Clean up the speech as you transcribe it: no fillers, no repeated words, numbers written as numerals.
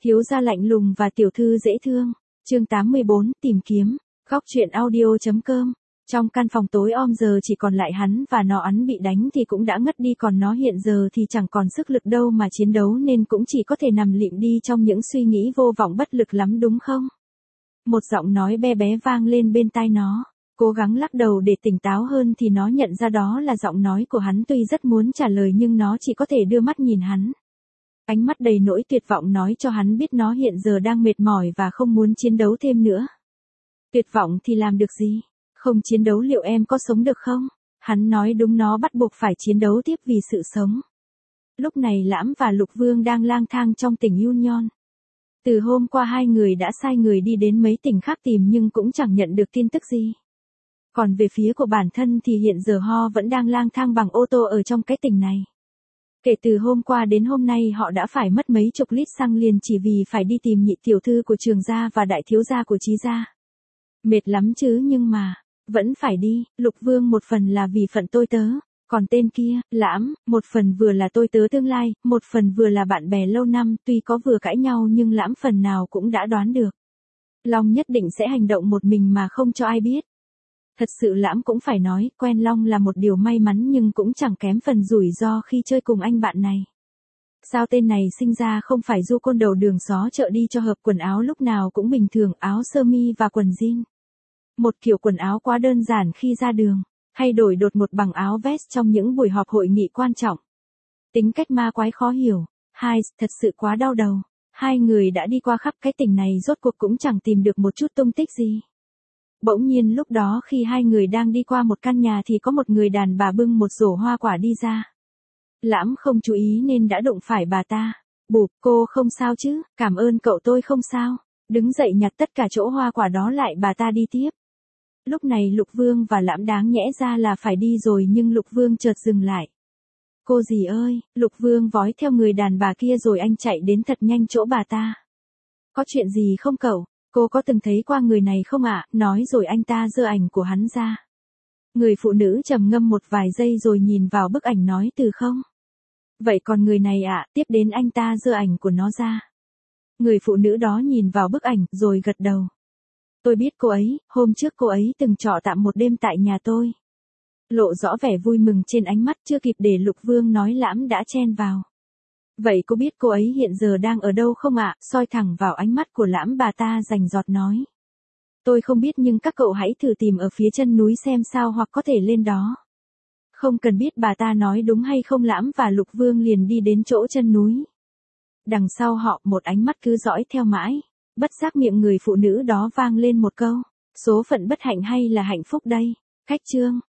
Thiếu gia lạnh lùng và tiểu thư dễ thương. Chương 84, tìm kiếm. Góc truyện audio.com. Trong căn phòng tối om giờ chỉ còn lại hắn và nó bị đánh thì cũng đã ngất đi, còn nó hiện giờ thì chẳng còn sức lực đâu mà chiến đấu, nên cũng chỉ có thể nằm lịm đi trong những suy nghĩ vô vọng bất lực lắm đúng không? Một giọng nói bé bé vang lên bên tai nó. Cố gắng lắc đầu để tỉnh táo hơn thì nó nhận ra đó là giọng nói của hắn, tuy rất muốn trả lời nhưng nó chỉ có thể đưa mắt nhìn hắn. Ánh mắt đầy nỗi tuyệt vọng nói cho hắn biết nó hiện giờ đang mệt mỏi và không muốn chiến đấu thêm nữa. Tuyệt vọng thì làm được gì? Không chiến đấu liệu em có sống được không? Hắn nói đúng, nó bắt buộc phải chiến đấu tiếp vì sự sống. Lúc này Lãm và Lục Vương đang lang thang trong tỉnh Yunnon. Từ hôm qua hai người đã sai người đi đến mấy tỉnh khác tìm nhưng cũng chẳng nhận được tin tức gì. Còn về phía của bản thân thì hiện giờ họ vẫn đang lang thang bằng ô tô ở trong cái tỉnh này. Kể từ hôm qua đến hôm nay họ đã phải mất mấy chục lít xăng liền chỉ vì phải đi tìm nhị tiểu thư của Trường gia và đại thiếu gia của Trí gia. Mệt lắm chứ nhưng mà, vẫn phải đi. Lục Vương một phần là vì phận tôi tớ, còn tên kia, Lãm, một phần vừa là tôi tớ tương lai, một phần vừa là bạn bè lâu năm, tuy có vừa cãi nhau nhưng Lãm phần nào cũng đã đoán được. Long nhất định sẽ hành động một mình mà không cho ai biết. Thật sự Lãm cũng phải nói, quen Long là một điều may mắn nhưng cũng chẳng kém phần rủi ro khi chơi cùng anh bạn này. Sao tên này sinh ra không phải du côn đầu đường xó chợ đi cho hợp, quần áo lúc nào cũng bình thường, áo sơ mi và quần jean. Một kiểu quần áo quá đơn giản khi ra đường, hay đổi đột ngột bằng áo vest trong những buổi họp hội nghị quan trọng. Tính cách ma quái khó hiểu. Hai, thật sự quá đau đầu. Hai người đã đi qua khắp cái tỉnh này rốt cuộc cũng chẳng tìm được một chút tung tích gì. Bỗng nhiên lúc đó khi hai người đang đi qua một căn nhà thì có một người đàn bà bưng một rổ hoa quả đi ra. Lãm không chú ý nên đã đụng phải bà ta. Bụp, cô không sao chứ? Cảm ơn cậu, tôi không sao. Đứng dậy nhặt tất cả chỗ hoa quả đó lại, bà ta đi tiếp. Lúc này Lục Vương và Lãm đáng nhẽ ra là phải đi rồi nhưng Lục Vương chợt dừng lại. Cô dì ơi, Lục Vương vói theo người đàn bà kia rồi anh chạy đến thật nhanh chỗ bà ta. Có chuyện gì không cậu? Cô có từng thấy qua người này không ạ? Nói rồi anh ta giơ ảnh của hắn ra. Người phụ nữ trầm ngâm một vài giây rồi nhìn vào bức ảnh nói từ không. Vậy còn người này ạ? Tiếp đến anh ta giơ ảnh của nó ra. Người phụ nữ đó nhìn vào bức ảnh rồi gật đầu. Tôi biết cô ấy, hôm trước cô ấy từng trọ tạm một đêm tại nhà tôi. Lộ rõ vẻ vui mừng trên ánh mắt, chưa kịp để Lục Vương nói Lãm đã chen vào. Vậy cô biết cô ấy hiện giờ đang ở đâu không ạ? Soi thẳng vào ánh mắt của Lãm, bà ta rành rọt nói. Tôi không biết nhưng các cậu hãy thử tìm ở phía chân núi xem sao, hoặc có thể lên đó. Không cần biết bà ta nói đúng hay không, Lãm và Lục Vương liền đi đến chỗ chân núi. Đằng sau họ một ánh mắt cứ dõi theo mãi. Bất giác miệng người phụ nữ đó vang lên một câu. Số phận bất hạnh hay là hạnh phúc đây? Khách chương.